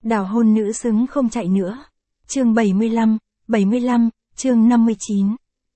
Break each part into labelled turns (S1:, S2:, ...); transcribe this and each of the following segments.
S1: Đào hôn nữ xứng không chạy nữa. Chương 75, chương 59.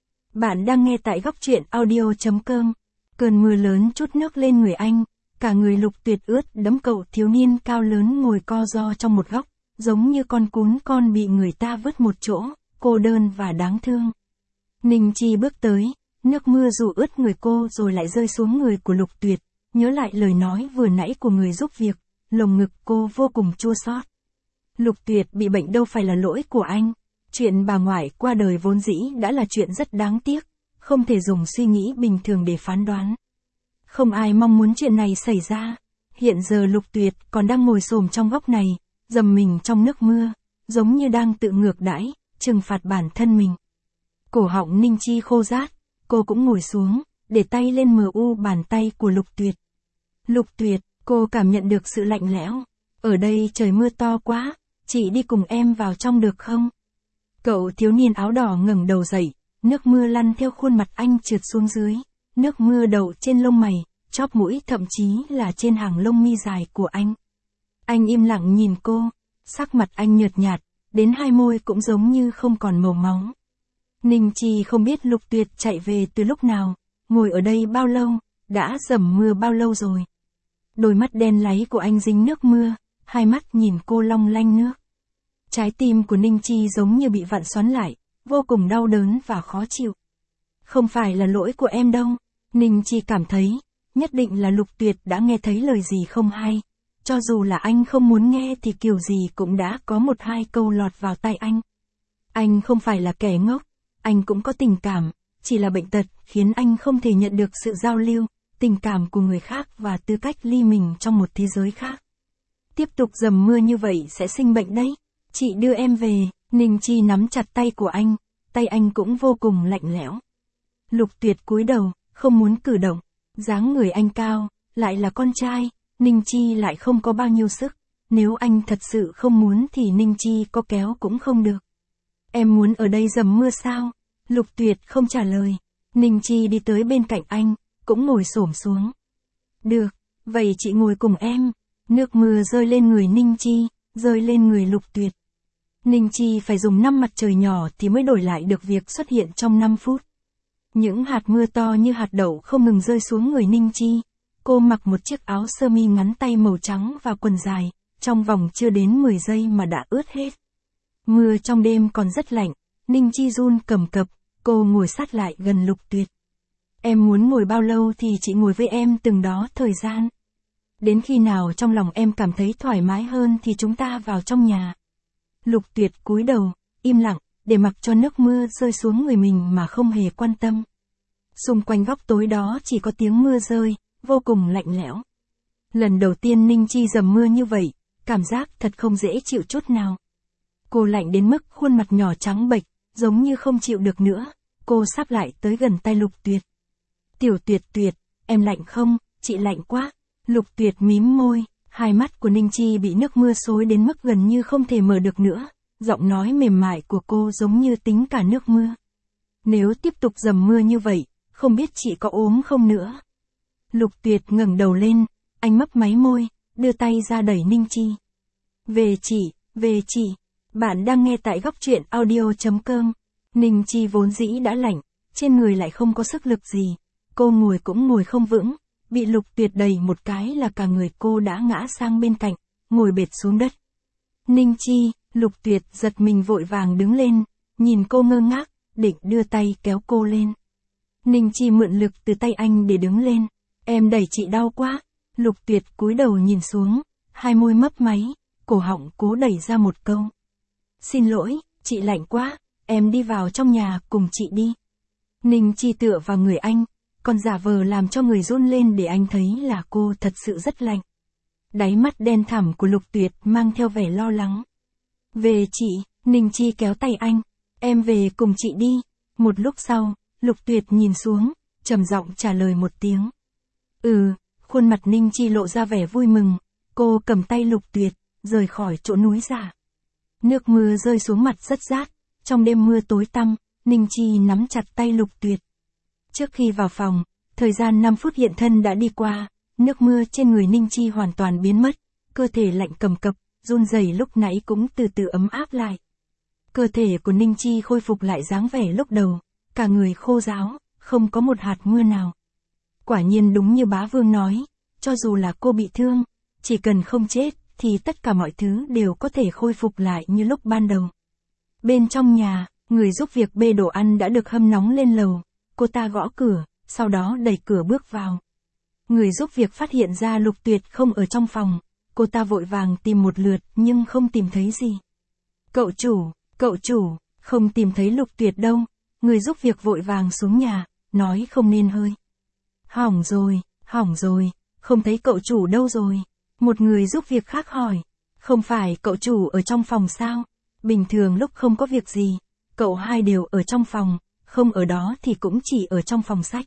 S1: Bạn đang nghe tại góc truyện audio.com. Cơn mưa lớn trút nước lên người anh, cả người Lục Tuyệt ướt đẫm. Cậu thiếu niên cao lớn ngồi co ro trong một góc, giống như con cún con bị người ta vứt một chỗ, cô đơn và đáng thương. Ninh Chi bước tới, nước mưa dù ướt người cô rồi lại rơi xuống người của Lục Tuyệt, nhớ lại lời nói vừa nãy của người giúp việc, lồng ngực cô vô cùng chua xót. Lục Tuyệt bị bệnh đâu phải là lỗi của anh. Chuyện bà ngoại qua đời vốn dĩ đã là chuyện rất đáng tiếc, không thể dùng suy nghĩ bình thường để phán đoán. Không ai mong muốn chuyện này xảy ra. Hiện giờ Lục Tuyệt còn đang ngồi xổm trong góc này, dầm mình trong nước mưa, giống như đang tự ngược đãi, trừng phạt bản thân mình. Cổ họng Ninh Chi khô rát, cô cũng ngồi xuống, để tay lên mờ u bàn tay của Lục Tuyệt. Lục Tuyệt, cô cảm nhận được sự lạnh lẽo. Ở đây trời mưa to quá, chị đi cùng em vào trong được không? Cậu thiếu niên áo đỏ ngẩng đầu dậy, nước mưa lăn theo khuôn mặt anh trượt xuống dưới, nước mưa đậu trên lông mày, chóp mũi, thậm chí là trên hàng lông mi dài của anh. Anh im lặng nhìn cô, sắc mặt anh nhợt nhạt, đến hai môi cũng giống như không còn màu máu. Ninh Chi không biết Lục Tuyệt chạy về từ lúc nào, ngồi ở đây bao lâu, đã dầm mưa bao lâu rồi. Đôi mắt đen láy của anh dính nước mưa, hai mắt nhìn cô long lanh nước. Trái tim của Ninh Chi giống như bị vặn xoắn lại, vô cùng đau đớn và khó chịu. Không phải là lỗi của em đâu, Ninh Chi cảm thấy, nhất định là Lục Tuyệt đã nghe thấy lời gì không hay. Cho dù là anh không muốn nghe thì kiểu gì cũng đã có một hai câu lọt vào tai anh. Anh không phải là kẻ ngốc, anh cũng có tình cảm, chỉ là bệnh tật khiến anh không thể nhận được sự giao lưu, tình cảm của người khác và tư cách ly mình trong một thế giới khác. Tiếp tục dầm mưa như vậy sẽ sinh bệnh đấy. Chị đưa em về. Ninh Chi nắm chặt tay của anh, tay anh cũng vô cùng lạnh lẽo. Lục Tuyệt cúi đầu, không muốn cử động. Dáng người anh cao, lại là con trai, Ninh Chi lại không có bao nhiêu sức. Nếu anh thật sự không muốn thì Ninh Chi có kéo cũng không được. Em muốn ở đây dầm mưa sao? Lục Tuyệt không trả lời. Ninh Chi đi tới bên cạnh anh, cũng ngồi xổm xuống. Được, vậy chị ngồi cùng em. Nước mưa rơi lên người Ninh Chi, rơi lên người Lục Tuyệt. Ninh Chi phải dùng 5 mặt trời nhỏ thì mới đổi lại được việc xuất hiện trong 5 phút. Những hạt mưa to như hạt đậu không ngừng rơi xuống người Ninh Chi. Cô mặc một chiếc áo sơ mi ngắn tay màu trắng và quần dài, trong vòng chưa đến 10 giây mà đã ướt hết. Mưa trong đêm còn rất lạnh, Ninh Chi run cầm cập, cô ngồi sát lại gần Lục Tuyệt. Em muốn ngồi bao lâu thì chị ngồi với em từng đó thời gian. Đến khi nào trong lòng em cảm thấy thoải mái hơn thì chúng ta vào trong nhà. Lục Tuyệt cúi đầu, im lặng, để mặc cho nước mưa rơi xuống người mình mà không hề quan tâm. Xung quanh góc tối đó chỉ có tiếng mưa rơi, vô cùng lạnh lẽo. Lần đầu tiên Ninh Chi dầm mưa như vậy, cảm giác thật không dễ chịu chút nào. Cô lạnh đến mức khuôn mặt nhỏ trắng bệch, giống như không chịu được nữa. Cô sắp lại tới gần tay Lục Tuyệt. Tiểu Tuyệt Tuyệt, em lạnh không? Chị lạnh quá. Lục Tuyệt mím môi, hai mắt của Ninh Chi bị nước mưa xối đến mức gần như không thể mở được nữa. Giọng nói mềm mại của cô giống như tính cả nước mưa. Nếu tiếp tục dầm mưa như vậy, không biết chị có ốm không nữa. Lục Tuyệt ngẩng đầu lên, anh mấp máy môi, đưa tay ra đẩy Ninh Chi. Về chị, bạn đang nghe tại góc truyện audio.com. Ninh Chi vốn dĩ đã lạnh, trên người lại không có sức lực gì. Cô ngồi cũng ngồi không vững, bị Lục Tuyệt đẩy một cái là cả người cô đã ngã sang bên cạnh, ngồi bệt xuống đất. Ninh Chi, Lục Tuyệt giật mình vội vàng đứng lên, nhìn cô ngơ ngác, định đưa tay kéo cô lên. Ninh Chi mượn lực từ tay anh để đứng lên. Em đẩy chị đau quá. Lục Tuyệt cúi đầu nhìn xuống, hai môi mấp máy, cổ họng cố đẩy ra một câu. Xin lỗi, chị lạnh quá, em đi vào trong nhà cùng chị đi. Ninh Chi tựa vào người anh, còn giả vờ làm cho người run lên để anh thấy là cô thật sự rất lạnh. Đáy mắt đen thẳm của Lục Tuyệt mang theo vẻ lo lắng. Về chị, Ninh Chi kéo tay anh. Em về cùng chị đi. Một lúc sau, Lục Tuyệt nhìn xuống, trầm giọng trả lời một tiếng. Khuôn mặt Ninh Chi lộ ra vẻ vui mừng. Cô cầm tay Lục Tuyệt, rời khỏi chỗ núi giả. Nước mưa rơi xuống mặt rất rát. Trong đêm mưa tối tăm, Ninh Chi nắm chặt tay Lục Tuyệt. Trước khi vào phòng, thời gian 5 phút hiện thân đã đi qua. Nước mưa trên người Ninh Chi hoàn toàn biến mất. Cơ thể lạnh cầm cập, run rẩy lúc nãy cũng từ từ ấm áp lại. Cơ thể của Ninh Chi khôi phục lại dáng vẻ lúc đầu, cả người khô ráo, không có một hạt mưa nào. Quả nhiên đúng như bá vương nói, cho dù là cô bị thương, chỉ cần không chết, thì tất cả mọi thứ đều có thể khôi phục lại như lúc ban đầu. Bên trong nhà, người giúp việc bê đồ ăn đã được hâm nóng lên lầu, cô ta gõ cửa, sau đó đẩy cửa bước vào. Người giúp việc phát hiện ra Lục Tuyệt không ở trong phòng, cô ta vội vàng tìm một lượt nhưng không tìm thấy gì. Cậu chủ, không tìm thấy Lục Tuyệt đâu, người giúp việc vội vàng xuống nhà, nói không nên hơi. Hỏng rồi, không thấy cậu chủ đâu rồi. Một người giúp việc khác hỏi, không phải cậu chủ ở trong phòng sao? Bình thường lúc không có việc gì, cậu hai đều ở trong phòng, không ở đó thì cũng chỉ ở trong phòng sách.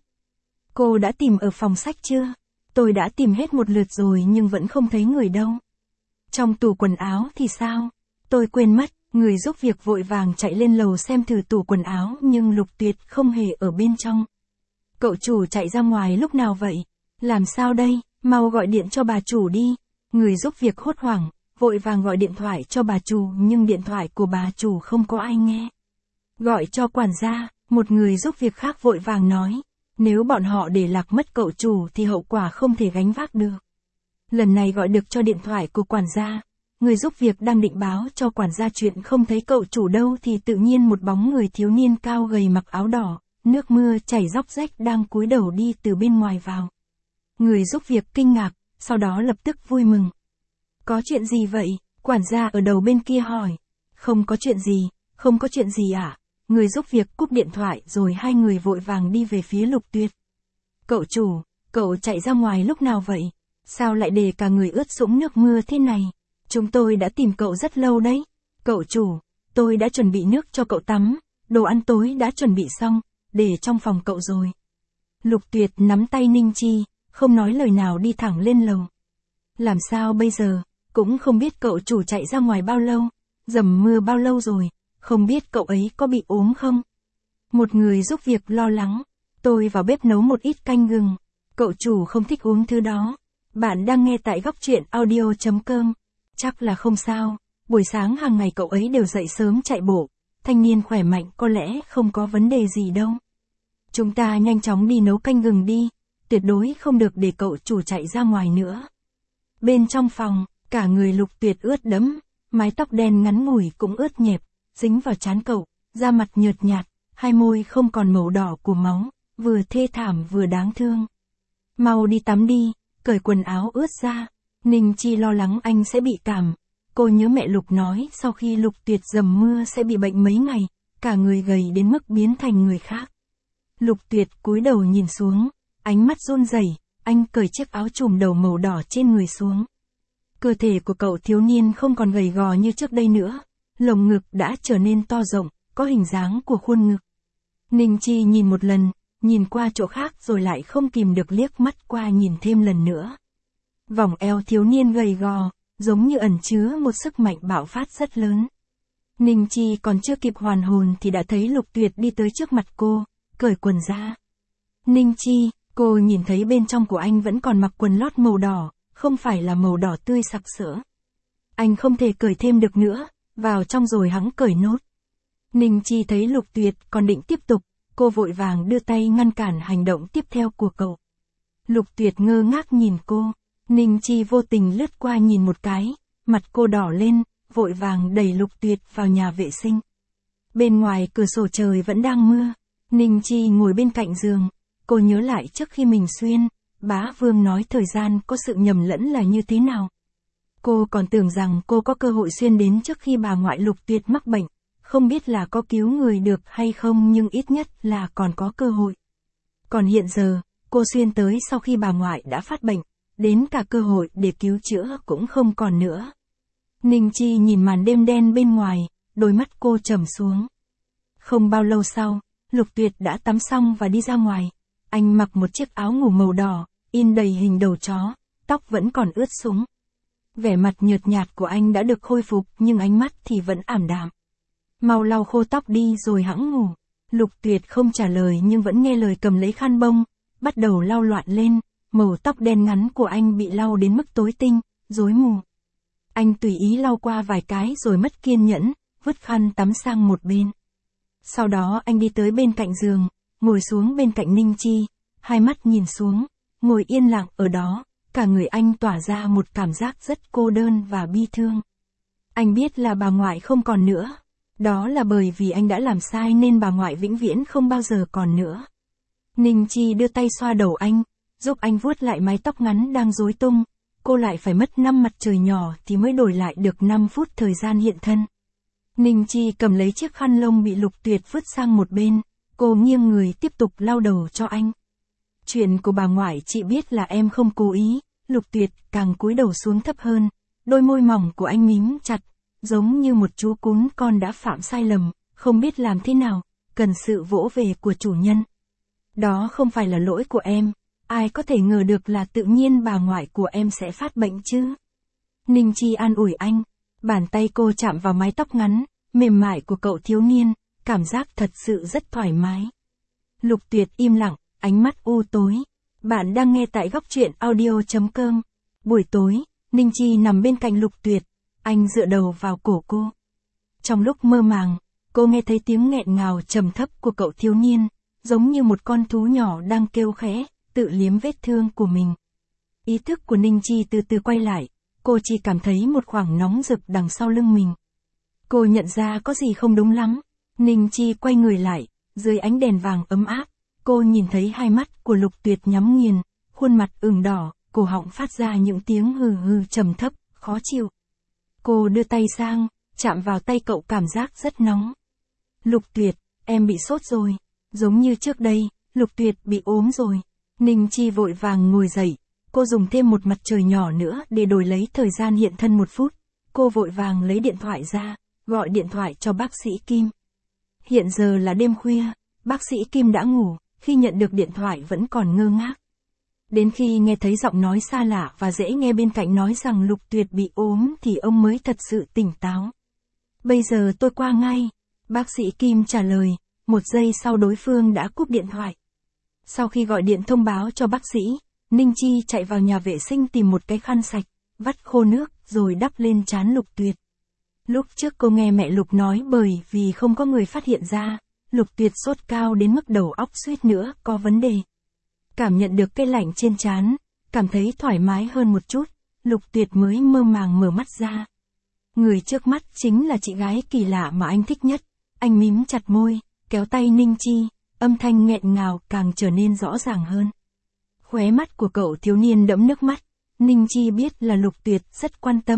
S1: Cô đã tìm ở phòng sách chưa? Tôi đã tìm hết một lượt rồi nhưng vẫn không thấy người đâu. Trong tủ quần áo thì sao? Tôi quên mất, người giúp việc vội vàng chạy lên lầu xem thử tủ quần áo nhưng Lục Tuyệt không hề ở bên trong. Cậu chủ chạy ra ngoài lúc nào vậy? Làm sao đây? Mau gọi điện cho bà chủ đi. Người giúp việc hốt hoảng, vội vàng gọi điện thoại cho bà chủ nhưng điện thoại của bà chủ không có ai nghe. Gọi cho quản gia, một người giúp việc khác vội vàng nói, nếu bọn họ để lạc mất cậu chủ thì hậu quả không thể gánh vác được. Lần này gọi được cho điện thoại của quản gia, người giúp việc đang định báo cho quản gia chuyện không thấy cậu chủ đâu thì tự nhiên một bóng người thiếu niên cao gầy mặc áo đỏ, nước mưa chảy róc rách đang cúi đầu đi từ bên ngoài vào. Người giúp việc kinh ngạc, sau đó lập tức vui mừng. Có chuyện gì vậy? Quản gia ở đầu bên kia hỏi. Không có chuyện gì ạ. Người giúp việc cúp điện thoại rồi hai người vội vàng đi về phía Lục Tuyệt. Cậu chủ, cậu chạy ra ngoài lúc nào vậy? Sao lại để cả người ướt sũng nước mưa thế này? Chúng tôi đã tìm cậu rất lâu đấy. Cậu chủ, tôi đã chuẩn bị nước cho cậu tắm, đồ ăn tối đã chuẩn bị xong, để trong phòng cậu rồi. Lục Tuyệt nắm tay Ninh Chi, không nói lời nào đi thẳng lên lầu. Làm sao bây giờ, cũng không biết cậu chủ chạy ra ngoài bao lâu, dầm mưa bao lâu rồi, không biết cậu ấy có bị ốm không? Một người giúp việc lo lắng, tôi vào bếp nấu một ít canh gừng, cậu chủ không thích uống thứ đó. Bạn đang nghe tại góc truyện audio.com, chắc là không sao, buổi sáng hàng ngày cậu ấy đều dậy sớm chạy bộ, thanh niên khỏe mạnh có lẽ không có vấn đề gì đâu. Chúng ta nhanh chóng đi nấu canh gừng đi, tuyệt đối không được để cậu chủ chạy ra ngoài nữa. Bên trong phòng, cả người Lục Tuyệt ướt đẫm, mái tóc đen ngắn ngủi cũng ướt nhẹp, dính vào trán cậu, da mặt nhợt nhạt, hai môi không còn màu đỏ của máu, vừa thê thảm vừa đáng thương. Mau đi tắm đi, cởi quần áo ướt ra. Ninh Chi lo lắng anh sẽ bị cảm. Cô nhớ mẹ Lục nói sau khi Lục Tuyệt dầm mưa sẽ bị bệnh mấy ngày, cả người gầy đến mức biến thành người khác. Lục Tuyệt cúi đầu nhìn xuống, ánh mắt run rẩy, anh cởi chiếc áo trùm đầu màu đỏ trên người xuống. Cơ thể của cậu thiếu niên không còn gầy gò như trước đây nữa, lồng ngực đã trở nên to rộng, có hình dáng của khuôn ngực. Ninh Chi nhìn một lần, nhìn qua chỗ khác rồi lại không kìm được liếc mắt qua nhìn thêm lần nữa. Vòng eo thiếu niên gầy gò, giống như ẩn chứa một sức mạnh bạo phát rất lớn. Ninh Chi còn chưa kịp hoàn hồn thì đã thấy Lục Tuyệt đi tới trước mặt cô, cởi quần ra. Ninh Chi, cô nhìn thấy bên trong của anh vẫn còn mặc quần lót màu đỏ, không phải là màu đỏ tươi sặc sỡ. Anh không thể cởi thêm được nữa, vào trong rồi hắn cởi nốt. Ninh Chi thấy Lục Tuyệt còn định tiếp tục, cô vội vàng đưa tay ngăn cản hành động tiếp theo của cậu. Lục Tuyệt ngơ ngác nhìn cô, Ninh Chi vô tình lướt qua nhìn một cái, mặt cô đỏ lên, vội vàng đẩy Lục Tuyệt vào nhà vệ sinh. Bên ngoài cửa sổ trời vẫn đang mưa, Ninh Chi ngồi bên cạnh giường, cô nhớ lại trước khi mình xuyên, bá vương nói thời gian có sự nhầm lẫn là như thế nào. Cô còn tưởng rằng cô có cơ hội xuyên đến trước khi bà ngoại Lục Tuyệt mắc bệnh, không biết là có cứu người được hay không nhưng ít nhất là còn có cơ hội. Còn hiện giờ, cô xuyên tới sau khi bà ngoại đã phát bệnh, đến cả cơ hội để cứu chữa cũng không còn nữa. Ninh Chi nhìn màn đêm đen bên ngoài, đôi mắt cô trầm xuống. Không bao lâu sau, Lục Tuyệt đã tắm xong và đi ra ngoài. Anh mặc một chiếc áo ngủ màu đỏ, in đầy hình đầu chó, tóc vẫn còn ướt sũng. Vẻ mặt nhợt nhạt của anh đã được khôi phục nhưng ánh mắt thì vẫn ảm đạm. Mau lau khô tóc đi rồi hẵng ngủ. Lục Tuyệt không trả lời nhưng vẫn nghe lời cầm lấy khăn bông, bắt đầu lau loạn lên, màu tóc đen ngắn của anh bị lau đến mức tối tinh, rối mù. Anh tùy ý lau qua vài cái rồi mất kiên nhẫn, vứt khăn tắm sang một bên. Sau đó anh đi tới bên cạnh giường, ngồi xuống bên cạnh Ninh Chi, hai mắt nhìn xuống, ngồi yên lặng ở đó, cả người anh tỏa ra một cảm giác rất cô đơn và bi thương. Anh biết là bà ngoại không còn nữa. Đó là bởi vì anh đã làm sai nên bà ngoại vĩnh viễn không bao giờ còn nữa. Ninh Chi đưa tay xoa đầu anh, giúp anh vuốt lại mái tóc ngắn đang rối tung. Cô lại phải mất 5 mặt trời nhỏ thì mới đổi lại được 5 phút thời gian hiện thân. Ninh Chi cầm lấy chiếc khăn lông bị Lục Tuyệt vứt sang một bên, cô nghiêng người tiếp tục lau đầu cho anh. Chuyện của bà ngoại chị biết là em không cố ý. Lục Tuyệt càng cúi đầu xuống thấp hơn, đôi môi mỏng của anh mím chặt, giống như một chú cún con đã phạm sai lầm, không biết làm thế nào, cần sự vỗ về của chủ nhân. Đó không phải là lỗi của em, ai có thể ngờ được là tự nhiên bà ngoại của em sẽ phát bệnh chứ. Ninh Chi an ủi anh, bàn tay cô chạm vào mái tóc ngắn, mềm mại của cậu thiếu niên, cảm giác thật sự rất thoải mái. Lục Tuyệt im lặng, ánh mắt u tối. Bạn đang nghe tại góc truyện audio.com. Buổi tối, Ninh Chi nằm bên cạnh Lục Tuyệt, anh dựa đầu vào cổ cô. Trong lúc mơ màng, cô nghe thấy tiếng nghẹn ngào trầm thấp của cậu thiếu niên, giống như một con thú nhỏ đang kêu khẽ, tự liếm vết thương của mình. Ý thức của Ninh Chi từ từ quay lại, cô chỉ cảm thấy một khoảng nóng rực đằng sau lưng mình. Cô nhận ra có gì không đúng lắm. Ninh Chi quay người lại, dưới ánh đèn vàng ấm áp, cô nhìn thấy hai mắt của Lục Tuyệt nhắm nghiền, khuôn mặt ửng đỏ, cổ họng phát ra những tiếng hừ hừ trầm thấp, khó chịu. Cô đưa tay sang, chạm vào tay cậu cảm giác rất nóng. Lục Tuyệt, em bị sốt rồi. Giống như trước đây, Lục Tuyệt bị ốm rồi. Ninh Chi vội vàng ngồi dậy, cô dùng thêm một mặt trời nhỏ nữa để đổi lấy thời gian hiện thân 1 phút. Cô vội vàng lấy điện thoại ra, gọi điện thoại cho bác sĩ Kim. Hiện giờ là đêm khuya, bác sĩ Kim đã ngủ, khi nhận được điện thoại vẫn còn ngơ ngác. Đến khi nghe thấy giọng nói xa lạ và dễ nghe bên cạnh nói rằng Lục Tuyệt bị ốm thì ông mới thật sự tỉnh táo. Bây giờ tôi qua ngay. Bác sĩ Kim trả lời, 1 giây sau đối phương đã cúp điện thoại. Sau khi gọi điện thông báo cho bác sĩ, Ninh Chi chạy vào nhà vệ sinh tìm một cái khăn sạch, vắt khô nước rồi đắp lên trán Lục Tuyệt. Lúc trước cô nghe mẹ Lục nói bởi vì không có người phát hiện ra, Lục Tuyệt sốt cao đến mức đầu óc suýt nữa có vấn đề. Cảm nhận được cái lạnh trên trán, cảm thấy thoải mái hơn một chút, Lục Tuyệt mới mơ màng mở mắt ra. Người trước mắt chính là chị gái kỳ lạ mà anh thích nhất. Anh mím chặt môi, kéo tay Ninh Chi, âm thanh nghẹn ngào càng trở nên rõ ràng hơn. Khóe mắt của cậu thiếu niên đẫm nước mắt, Ninh Chi biết là Lục Tuyệt rất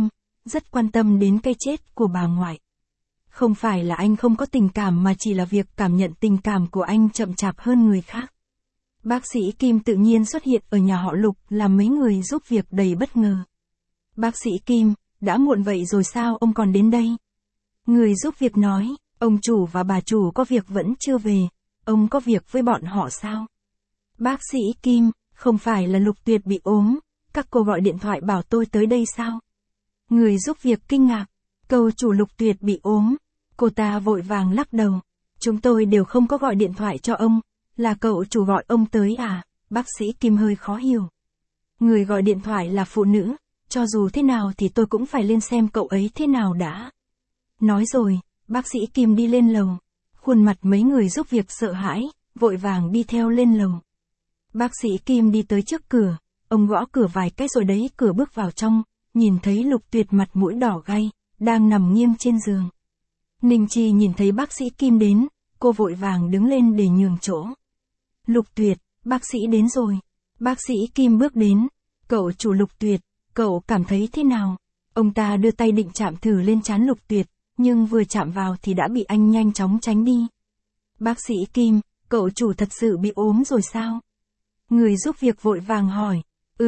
S1: quan tâm đến cái chết của bà ngoại. Không phải là anh không có tình cảm mà chỉ là việc cảm nhận tình cảm của anh chậm chạp hơn người khác. Bác sĩ Kim tự nhiên xuất hiện ở nhà họ Lục làm mấy người giúp việc đầy bất ngờ. Bác sĩ Kim, đã muộn vậy rồi sao ông còn đến đây? Người giúp việc nói, ông chủ và bà chủ có việc vẫn chưa về, ông có việc với bọn họ sao? Bác sĩ Kim, không phải là Lục Tuyệt bị ốm, các cô gọi điện thoại bảo tôi tới đây sao? Người giúp việc kinh ngạc, câu chủ Lục Tuyệt bị ốm, cô ta vội vàng lắc đầu. Chúng tôi đều không có gọi điện thoại cho ông, là cậu chủ gọi ông tới à? Bác sĩ Kim hơi khó hiểu. Người gọi điện thoại là phụ nữ, cho dù thế nào thì tôi cũng phải lên xem cậu ấy thế nào đã. Nói rồi, bác sĩ Kim đi lên lầu. Khuôn mặt mấy người giúp việc sợ hãi, vội vàng đi theo lên lầu. Bác sĩ Kim đi tới trước cửa, ông gõ cửa vài cái rồi đẩy cửa bước vào trong, nhìn thấy Lục Tuyệt mặt mũi đỏ gay, đang nằm nghiêng trên giường. Ninh Chi nhìn thấy bác sĩ Kim đến, cô vội vàng đứng lên để nhường chỗ. Lục Tuyệt, bác sĩ đến rồi. Bác sĩ Kim bước đến. Cậu chủ Lục Tuyệt, cậu cảm thấy thế nào? Ông ta đưa tay định chạm thử lên trán Lục Tuyệt, nhưng vừa chạm vào thì đã bị anh nhanh chóng tránh đi. Bác sĩ Kim, cậu chủ thật sự bị ốm rồi sao? Người giúp việc vội vàng hỏi.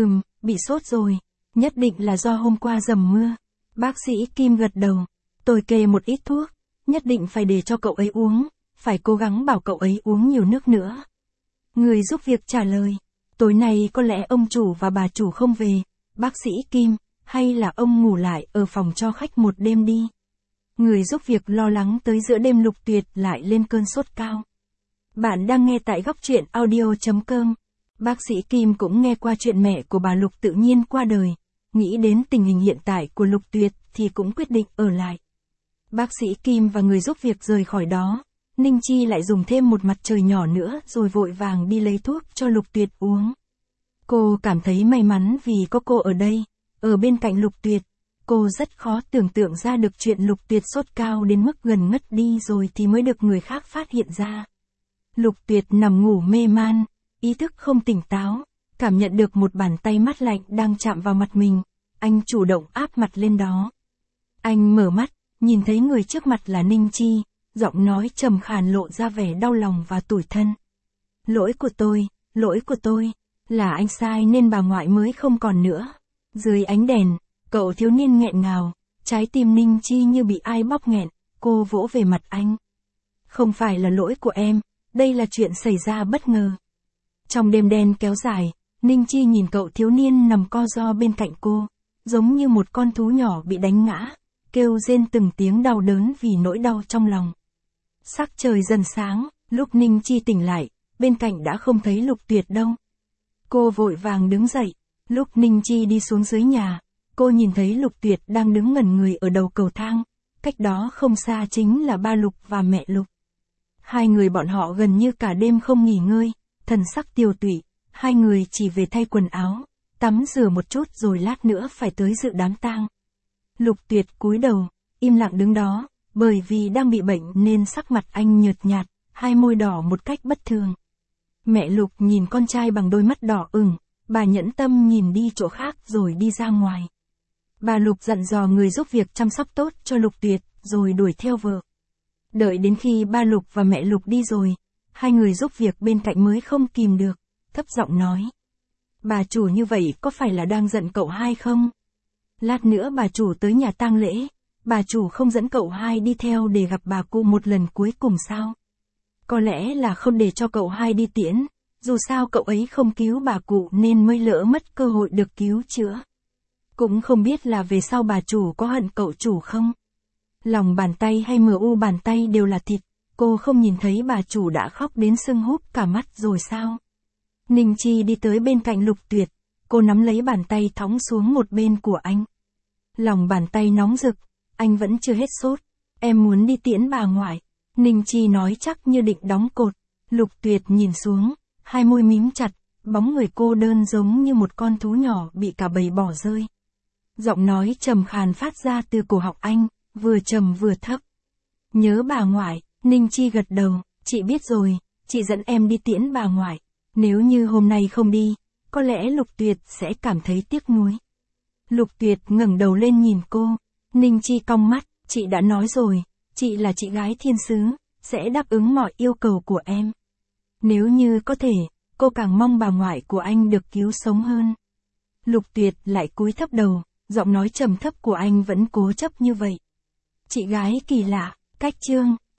S1: Bị sốt rồi. Nhất định là do hôm qua dầm mưa. Bác sĩ Kim gật đầu. Tôi kê một ít thuốc, nhất định phải để cho cậu ấy uống, phải cố gắng bảo cậu ấy uống nhiều nước nữa. Người giúp việc trả lời. Tối nay có lẽ ông chủ và bà chủ không về. Bác sĩ Kim, hay là ông ngủ lại ở phòng cho khách một đêm đi. Người giúp việc lo lắng tới giữa đêm Lục Tuyệt lại lên cơn sốt cao. Bạn đang nghe tại góc truyện audio.com. Bác sĩ Kim cũng nghe qua chuyện mẹ của bà Lục tự nhiên qua đời. nghĩ đến tình hình hiện tại của Lục Tuyệt thì cũng quyết định ở lại. Bác sĩ Kim và người giúp việc rời khỏi đó, Ninh Chi lại dùng thêm một mặt trời nhỏ nữa rồi vội vàng đi lấy thuốc cho Lục Tuyệt uống. Cô cảm thấy may mắn vì có cô ở đây, ở bên cạnh Lục Tuyệt. Cô rất khó tưởng tượng ra được chuyện Lục Tuyệt sốt cao đến mức gần ngất đi rồi thì mới được người khác phát hiện ra. Lục Tuyệt nằm ngủ mê man, ý thức không tỉnh táo, cảm nhận được một bàn tay mát lạnh đang chạm vào mặt mình, anh chủ động áp mặt lên đó. Anh mở mắt, nhìn thấy người trước mặt là Ninh Chi, giọng nói trầm khàn lộ ra vẻ đau lòng và tủi thân. Lỗi của tôi, là anh sai nên bà ngoại mới không còn nữa. Dưới ánh đèn, cậu thiếu niên nghẹn ngào, trái tim Ninh Chi như bị ai bóp nghẹn, cô vỗ về mặt anh. Không phải là lỗi của em, đây là chuyện xảy ra bất ngờ. Trong đêm đen kéo dài, Ninh Chi nhìn cậu thiếu niên nằm co ro bên cạnh cô, giống như một con thú nhỏ bị đánh ngã, kêu rên từng tiếng đau đớn vì nỗi đau trong lòng. Sắc trời dần sáng, lúc Ninh Chi tỉnh lại, bên cạnh đã không thấy Lục Tuyệt đâu. Cô vội vàng đứng dậy, lúc Ninh Chi đi xuống dưới nhà, cô nhìn thấy Lục Tuyệt đang đứng ngẩn người ở đầu cầu thang, cách đó không xa chính là ba Lục và mẹ Lục. Hai người bọn họ gần như cả đêm không nghỉ ngơi, thần sắc tiều tụy, hai người chỉ về thay quần áo, tắm rửa một chút rồi lát nữa phải tới dự đám tang. Lục Tuyệt cúi đầu, im lặng đứng đó, bởi vì đang bị bệnh nên sắc mặt anh nhợt nhạt, hai môi đỏ một cách bất thường. Mẹ Lục nhìn con trai bằng đôi mắt đỏ ửng, bà nhẫn tâm nhìn đi chỗ khác rồi đi ra ngoài. Bà Lục dặn dò người giúp việc chăm sóc tốt cho Lục Tuyệt, rồi đuổi theo vợ. Đợi đến khi ba Lục và mẹ Lục đi rồi, hai người giúp việc bên cạnh mới không kìm được, thấp giọng nói. Bà chủ như vậy có phải là đang giận cậu hai không? Lát nữa bà chủ tới nhà tang lễ, bà chủ không dẫn cậu hai đi theo để gặp bà cụ một lần cuối cùng sao? Có lẽ là không để cho cậu hai đi tiễn, dù sao cậu ấy không cứu bà cụ nên mới lỡ mất cơ hội được cứu chữa. Cũng không biết là về sau bà chủ có hận cậu chủ không? Lòng bàn tay hay MU bàn tay đều là thịt, cô không nhìn thấy bà chủ đã khóc đến sưng húp cả mắt rồi sao? Ninh Chi đi tới bên cạnh Lục Tuyệt, cô nắm lấy bàn tay thõng xuống một bên của anh. Lòng bàn tay nóng rực, anh vẫn chưa hết sốt, em muốn đi tiễn bà ngoại. Ninh Chi nói chắc như định đóng cột. Lục Tuyệt nhìn xuống, hai môi mím chặt, bóng người cô đơn giống như một con thú nhỏ bị cả bầy bỏ rơi. Giọng nói trầm khàn phát ra từ cổ họng anh, vừa trầm vừa thấp. Nhớ bà ngoại, Ninh Chi gật đầu, chị biết rồi, chị dẫn em đi tiễn bà ngoại. Nếu như hôm nay không đi, có lẽ Lục Tuyệt sẽ cảm thấy tiếc nuối. Lục Tuyệt ngẩng đầu lên nhìn cô, Ninh Chi cong mắt, chị đã nói rồi, chị là chị gái thiên sứ, sẽ đáp ứng mọi yêu cầu của em. Nếu như có thể, cô càng mong bà ngoại của anh được cứu sống hơn. Lục Tuyệt lại cúi thấp đầu, giọng nói trầm thấp của anh vẫn cố chấp như vậy. Chị gái kỳ lạ, cách chương.